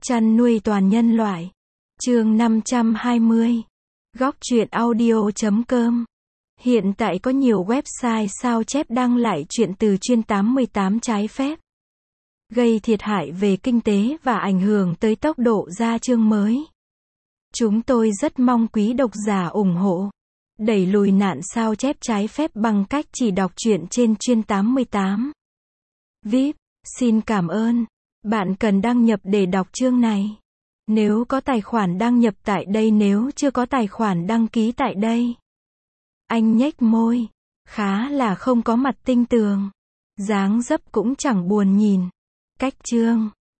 Chăn nuôi toàn nhân loại. Chương 520. Góc truyện audio.com. Hiện tại có nhiều website sao chép đăng lại truyện từ chuyên 88 trái phép, gây thiệt hại về kinh tế và ảnh hưởng tới tốc độ ra chương mới. Chúng tôi rất mong quý độc giả ủng hộ, đẩy lùi nạn sao chép trái phép bằng cách chỉ đọc truyện trên chuyên 88. VIP, xin cảm ơn. Bạn cần đăng nhập để đọc chương này. Nếu có tài khoản đăng nhập tại đây, nếu chưa có tài khoản đăng ký tại đây. Anh nhếch môi, khá là không có mặt tinh tường. Dáng dấp cũng chẳng buồn nhìn. Cách chương